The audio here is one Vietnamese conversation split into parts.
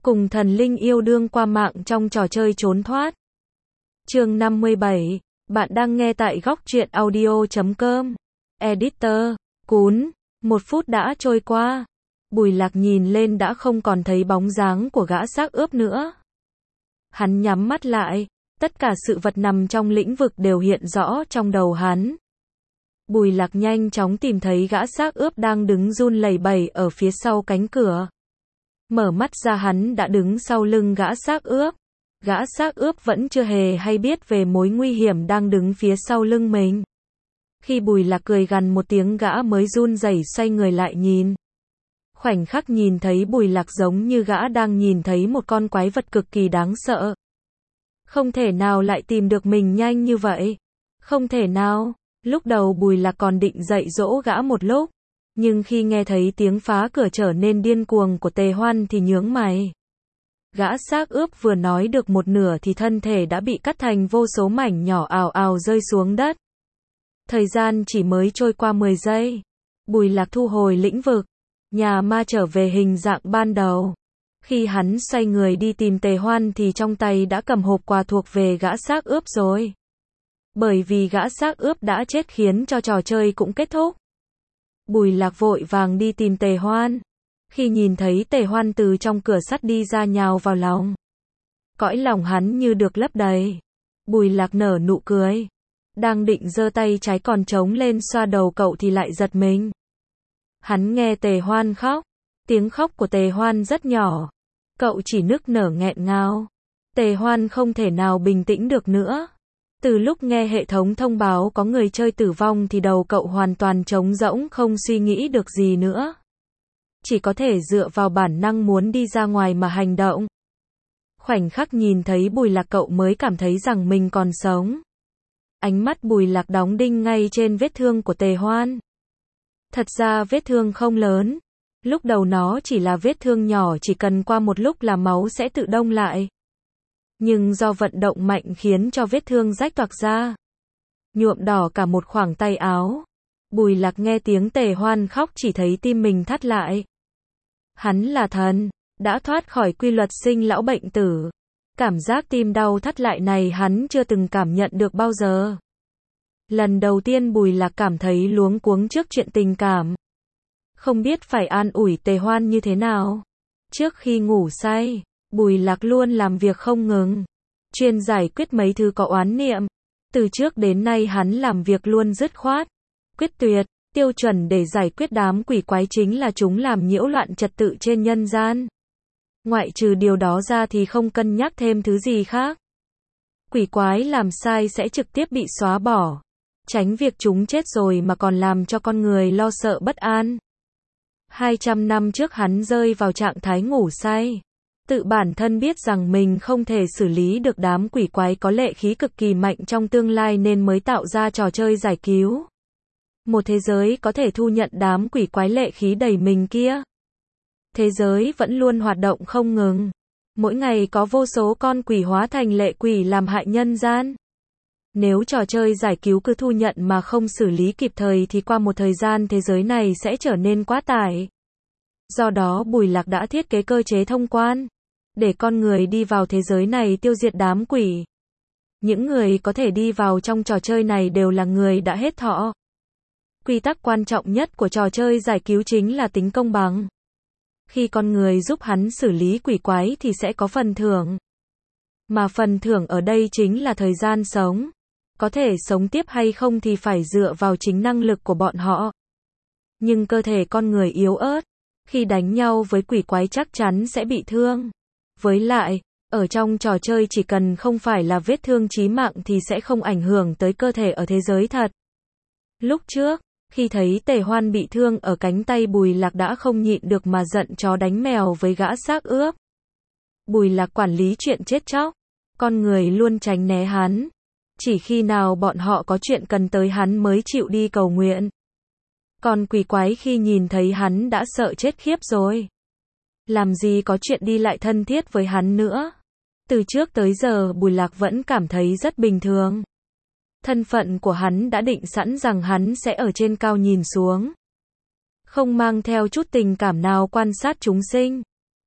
Cùng thần linh yêu đương qua mạng trong trò chơi trốn thoát. Chương 57, bạn đang nghe tại góc truyện audio.com. Editor, cún, 1 phút đã trôi qua. Bùi Lạc nhìn lên đã không còn thấy bóng dáng của gã xác ướp nữa. Hắn nhắm mắt lại, tất cả sự vật nằm trong lĩnh vực đều hiện rõ trong đầu hắn. Bùi Lạc nhanh chóng tìm thấy gã xác ướp đang đứng run lẩy bẩy ở phía sau cánh cửa. Mở mắt ra hắn đã đứng sau lưng gã xác ướp. Gã xác ướp vẫn chưa hề hay biết về mối nguy hiểm đang đứng phía sau lưng mình. Khi Bùi Lạc cười gằn một tiếng gã mới run rẩy xoay người lại nhìn. Khoảnh khắc nhìn thấy Bùi Lạc giống như gã đang nhìn thấy một con quái vật cực kỳ đáng sợ. Không thể nào lại tìm được mình nhanh như vậy. Không thể nào. Lúc đầu Bùi Lạc còn định dạy dỗ gã một lúc. Nhưng khi nghe thấy tiếng phá cửa trở nên điên cuồng của Tề Hoan thì nhướng mày. Gã xác ướp vừa nói được một nửa thì thân thể đã bị cắt thành vô số mảnh nhỏ ào ào rơi xuống đất. Thời gian chỉ mới trôi qua 10 giây. Bùi Lạc thu hồi lĩnh vực. Nhà ma trở về hình dạng ban đầu. Khi hắn xoay người đi tìm Tề Hoan thì trong tay đã cầm hộp quà thuộc về gã xác ướp rồi. Bởi vì gã xác ướp đã chết khiến cho trò chơi cũng kết thúc. Bùi Lạc vội vàng đi tìm Tề Hoan. Khi nhìn thấy Tề Hoan từ trong cửa sắt đi ra nhào vào lòng. Cõi lòng hắn như được lấp đầy. Bùi Lạc nở nụ cười. Đang định giơ tay trái còn trống lên xoa đầu cậu thì lại giật mình. Hắn nghe Tề Hoan khóc. Tiếng khóc của Tề Hoan rất nhỏ. Cậu chỉ nức nở nghẹn ngào. Tề Hoan không thể nào bình tĩnh được nữa. Từ lúc nghe hệ thống thông báo có người chơi tử vong thì đầu cậu hoàn toàn trống rỗng không suy nghĩ được gì nữa. Chỉ có thể dựa vào bản năng muốn đi ra ngoài mà hành động. Khoảnh khắc nhìn thấy Bùi Lạc cậu mới cảm thấy rằng mình còn sống. Ánh mắt Bùi Lạc đóng đinh ngay trên vết thương của Tề Hoan. Thật ra vết thương không lớn. Lúc đầu nó chỉ là vết thương nhỏ chỉ cần qua một lúc là máu sẽ tự đông lại. Nhưng do vận động mạnh khiến cho vết thương rách toạc ra. Nhuộm đỏ cả một khoảng tay áo. Bùi Lạc nghe tiếng Tề Hoan khóc chỉ thấy tim mình thắt lại. Hắn là thần, đã thoát khỏi quy luật sinh lão bệnh tử. Cảm giác tim đau thắt lại này hắn chưa từng cảm nhận được bao giờ. Lần đầu tiên Bùi Lạc cảm thấy luống cuống trước chuyện tình cảm. Không biết phải an ủi Tề Hoan như thế nào. Trước khi ngủ say, Bùi Lạc luôn làm việc không ngừng. Chuyên giải quyết mấy thứ có oán niệm. Từ trước đến nay hắn làm việc luôn dứt khoát. Quyết tuyệt, tiêu chuẩn để giải quyết đám quỷ quái chính là chúng làm nhiễu loạn trật tự trên nhân gian. Ngoại trừ điều đó ra thì không cân nhắc thêm thứ gì khác. Quỷ quái làm sai sẽ trực tiếp bị xóa bỏ. Tránh việc chúng chết rồi mà còn làm cho con người lo sợ bất an. 200 năm trước hắn rơi vào trạng thái ngủ say. Tự bản thân biết rằng mình không thể xử lý được đám quỷ quái có lệ khí cực kỳ mạnh trong tương lai nên mới tạo ra trò chơi giải cứu. Một thế giới có thể thu nhận đám quỷ quái lệ khí đầy mình kia. Thế giới vẫn luôn hoạt động không ngừng. Mỗi ngày có vô số con quỷ hóa thành lệ quỷ làm hại nhân gian. Nếu trò chơi giải cứu cứ thu nhận mà không xử lý kịp thời thì qua một thời gian thế giới này sẽ trở nên quá tải. Do đó Bùi Lạc đã thiết kế cơ chế thông quan. Để con người đi vào thế giới này tiêu diệt đám quỷ. Những người có thể đi vào trong trò chơi này đều là người đã hết thọ. Quy tắc quan trọng nhất của trò chơi giải cứu chính là tính công bằng. Khi con người giúp hắn xử lý quỷ quái thì sẽ có phần thưởng. Mà phần thưởng ở đây chính là thời gian sống. Có thể sống tiếp hay không thì phải dựa vào chính năng lực của bọn họ. Nhưng cơ thể con người yếu ớt. Khi đánh nhau với quỷ quái chắc chắn sẽ bị thương. Với lại, ở trong trò chơi chỉ cần không phải là vết thương chí mạng thì sẽ không ảnh hưởng tới cơ thể ở thế giới thật. Lúc trước, khi thấy Tề Hoan bị thương ở cánh tay Bùi Lạc đã không nhịn được mà giận chó đánh mèo với gã xác ướp. Bùi Lạc quản lý chuyện chết chóc. Con người luôn tránh né hắn. Chỉ khi nào bọn họ có chuyện cần tới hắn mới chịu đi cầu nguyện. Còn quỷ quái khi nhìn thấy hắn đã sợ chết khiếp rồi. Làm gì có chuyện đi lại thân thiết với hắn nữa. Từ trước tới giờ Bùi Lạc vẫn cảm thấy rất bình thường. Thân phận của hắn đã định sẵn rằng hắn sẽ ở trên cao nhìn xuống. Không mang theo chút tình cảm nào quan sát chúng sinh.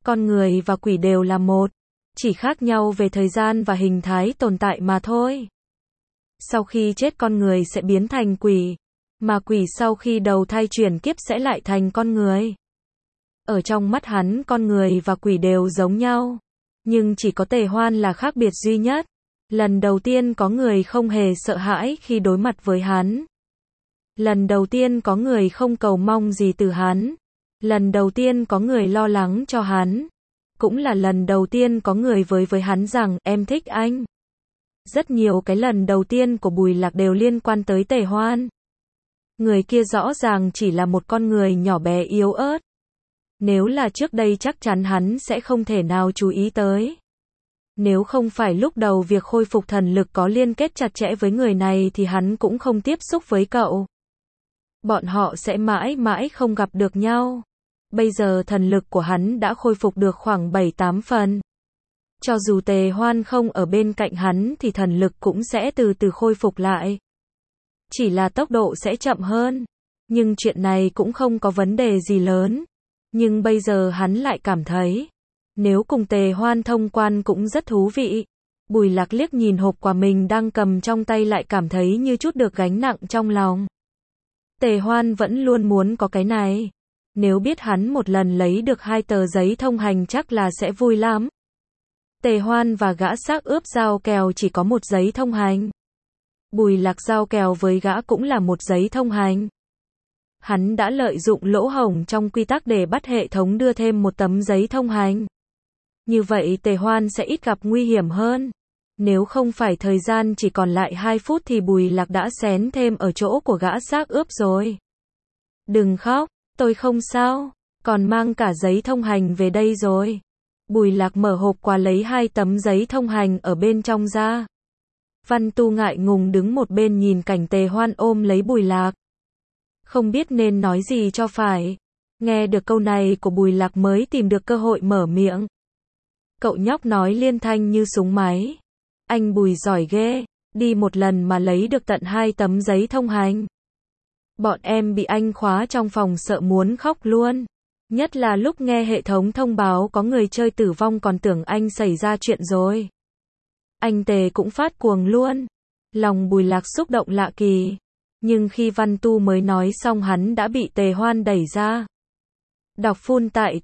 Con người và quỷ đều là một, chỉ khác nhau về thời gian và hình thái tồn tại mà thôi. Sau khi chết con người sẽ biến thành quỷ, mà quỷ sau khi đầu thai chuyển kiếp sẽ lại thành con người. Ở trong mắt hắn con người và quỷ đều giống nhau, nhưng chỉ có Tề Hoan là khác biệt duy nhất. Lần đầu tiên có người không hề sợ hãi khi đối mặt với hắn. Lần đầu tiên có người không cầu mong gì từ hắn. Lần đầu tiên có người lo lắng cho hắn. Cũng là lần đầu tiên có người với hắn rằng em thích anh. Rất nhiều cái lần đầu tiên của Bùi Lạc đều liên quan tới Tề Hoan. Người kia rõ ràng chỉ là một con người nhỏ bé yếu ớt. Nếu là trước đây chắc chắn hắn sẽ không thể nào chú ý tới. Nếu không phải lúc đầu việc khôi phục thần lực có liên kết chặt chẽ với người này thì hắn cũng không tiếp xúc với cậu. Bọn họ sẽ mãi mãi không gặp được nhau. Bây giờ thần lực của hắn đã khôi phục được khoảng 7-8 phần. Cho dù Tề Hoan không ở bên cạnh hắn thì thần lực cũng sẽ từ từ khôi phục lại. Chỉ là tốc độ sẽ chậm hơn. Nhưng chuyện này cũng không có vấn đề gì lớn. Nhưng bây giờ hắn lại cảm thấy, nếu cùng Tề Hoan thông quan cũng rất thú vị. Bùi Lạc liếc nhìn hộp quà mình đang cầm trong tay lại cảm thấy như chút được gánh nặng trong lòng. Tề Hoan vẫn luôn muốn có cái này. Nếu biết hắn một lần lấy được 2 tờ giấy thông hành chắc là sẽ vui lắm. Tề Hoan và gã xác ướp giao kèo chỉ có 1 giấy thông hành. Bùi Lạc giao kèo với gã cũng là 1 giấy thông hành. Hắn đã lợi dụng lỗ hổng trong quy tắc để bắt hệ thống đưa thêm 1 tấm giấy thông hành. Như vậy Tề Hoan sẽ ít gặp nguy hiểm hơn. Nếu không phải thời gian chỉ còn lại 2 phút thì Bùi Lạc đã xén thêm ở chỗ của gã xác ướp rồi. Đừng khóc, tôi không sao, còn mang cả giấy thông hành về đây rồi. Bùi Lạc mở hộp quà lấy 2 tấm giấy thông hành ở bên trong ra. Văn Tu ngại ngùng đứng một bên nhìn cảnh Tề Hoan ôm lấy Bùi Lạc. Không biết nên nói gì cho phải. Nghe được câu này của Bùi Lạc mới tìm được cơ hội mở miệng. Cậu nhóc nói liên thanh như súng máy. Anh Bùi giỏi ghê, đi một lần mà lấy được tận 2 tấm giấy thông hành. Bọn em bị anh khóa trong phòng sợ muốn khóc luôn. Nhất là lúc nghe hệ thống thông báo có người chơi tử vong còn tưởng anh xảy ra chuyện rồi. Anh Tề cũng phát cuồng luôn. Lòng Bùi Lạc xúc động lạ kỳ. Nhưng khi Văn Tu mới nói xong hắn đã bị Tề Hoan đẩy ra. Đọc full tại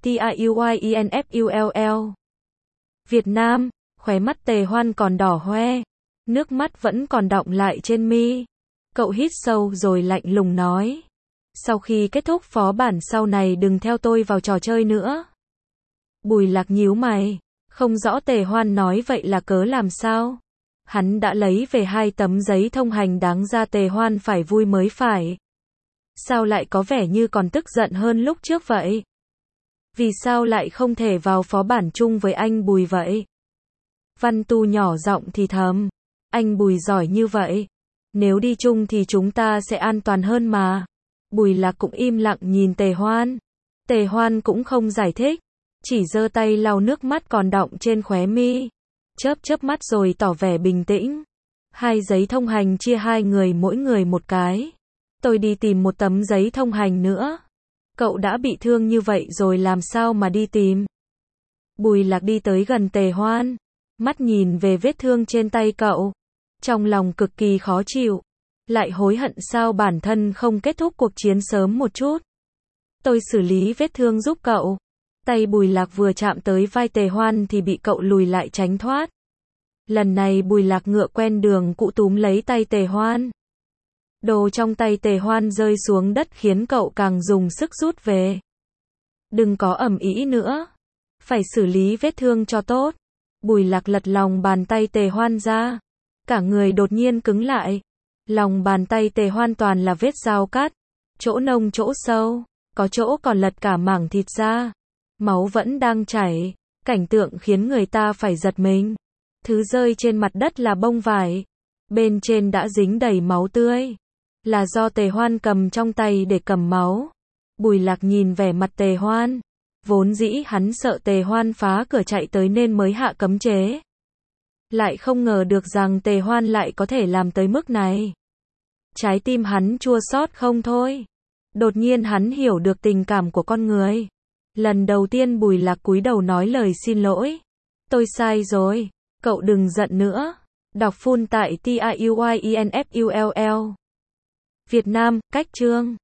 TAUYINFULL. Việt Nam, khóe mắt Tề Hoan còn đỏ hoe. Nước mắt vẫn còn đọng lại trên mi. Cậu hít sâu rồi lạnh lùng nói. Sau khi kết thúc phó bản sau này đừng theo tôi vào trò chơi nữa. Bùi Lạc nhíu mày. Không rõ Tề Hoan nói vậy là cớ làm sao. Hắn đã lấy về 2 tấm giấy thông hành đáng ra Tề Hoan phải vui mới phải. Sao lại có vẻ như còn tức giận hơn lúc trước vậy? Vì sao lại không thể vào phó bản chung với anh Bùi vậy? Văn Tu nhỏ giọng thì thầm. Anh Bùi giỏi như vậy. Nếu đi chung thì chúng ta sẽ an toàn hơn mà. Bùi Lạc cũng im lặng nhìn Tề Hoan. Tề Hoan cũng không giải thích. Chỉ giơ tay lau nước mắt còn đọng trên khóe mi. Chớp mắt rồi tỏ vẻ bình tĩnh. 2 giấy thông hành chia 2 người mỗi người 1 cái. Tôi đi tìm 1 tấm giấy thông hành nữa. Cậu đã bị thương như vậy rồi làm sao mà đi tìm? Bùi Lạc đi tới gần Tề Hoan. Mắt nhìn về vết thương trên tay cậu. Trong lòng cực kỳ khó chịu. Lại hối hận sao bản thân không kết thúc cuộc chiến sớm một chút. Tôi xử lý vết thương giúp cậu. Tay Bùi Lạc vừa chạm tới vai Tề Hoan thì bị cậu lùi lại tránh thoát. Lần này Bùi Lạc ngựa quen đường cũ túm lấy tay Tề Hoan. Đồ trong tay Tề Hoan rơi xuống đất khiến cậu càng dùng sức rút về. Đừng có ầm ĩ nữa. Phải xử lý vết thương cho tốt. Bùi Lạc lật lòng bàn tay Tề Hoan ra. Cả người đột nhiên cứng lại. Lòng bàn tay Tề Hoan toàn là vết dao cắt. Chỗ nông chỗ sâu. Có chỗ còn lật cả mảng thịt ra. Máu vẫn đang chảy. Cảnh tượng khiến người ta phải giật mình. Thứ rơi trên mặt đất là bông vải. Bên trên đã dính đầy máu tươi. Là do Tề Hoan cầm trong tay để cầm máu. Bùi Lạc nhìn vẻ mặt Tề Hoan. Vốn dĩ hắn sợ Tề Hoan phá cửa chạy tới nên mới hạ cấm chế. Lại không ngờ được rằng Tề Hoan lại có thể làm tới mức này. Trái tim hắn chua xót không thôi. Đột nhiên hắn hiểu được tình cảm của con người. Lần đầu tiên Bùi Lạc cúi đầu nói lời xin lỗi. Tôi sai rồi. Cậu đừng giận nữa. Đọc full tại TIUYINFULL. Việt Nam, cách chương.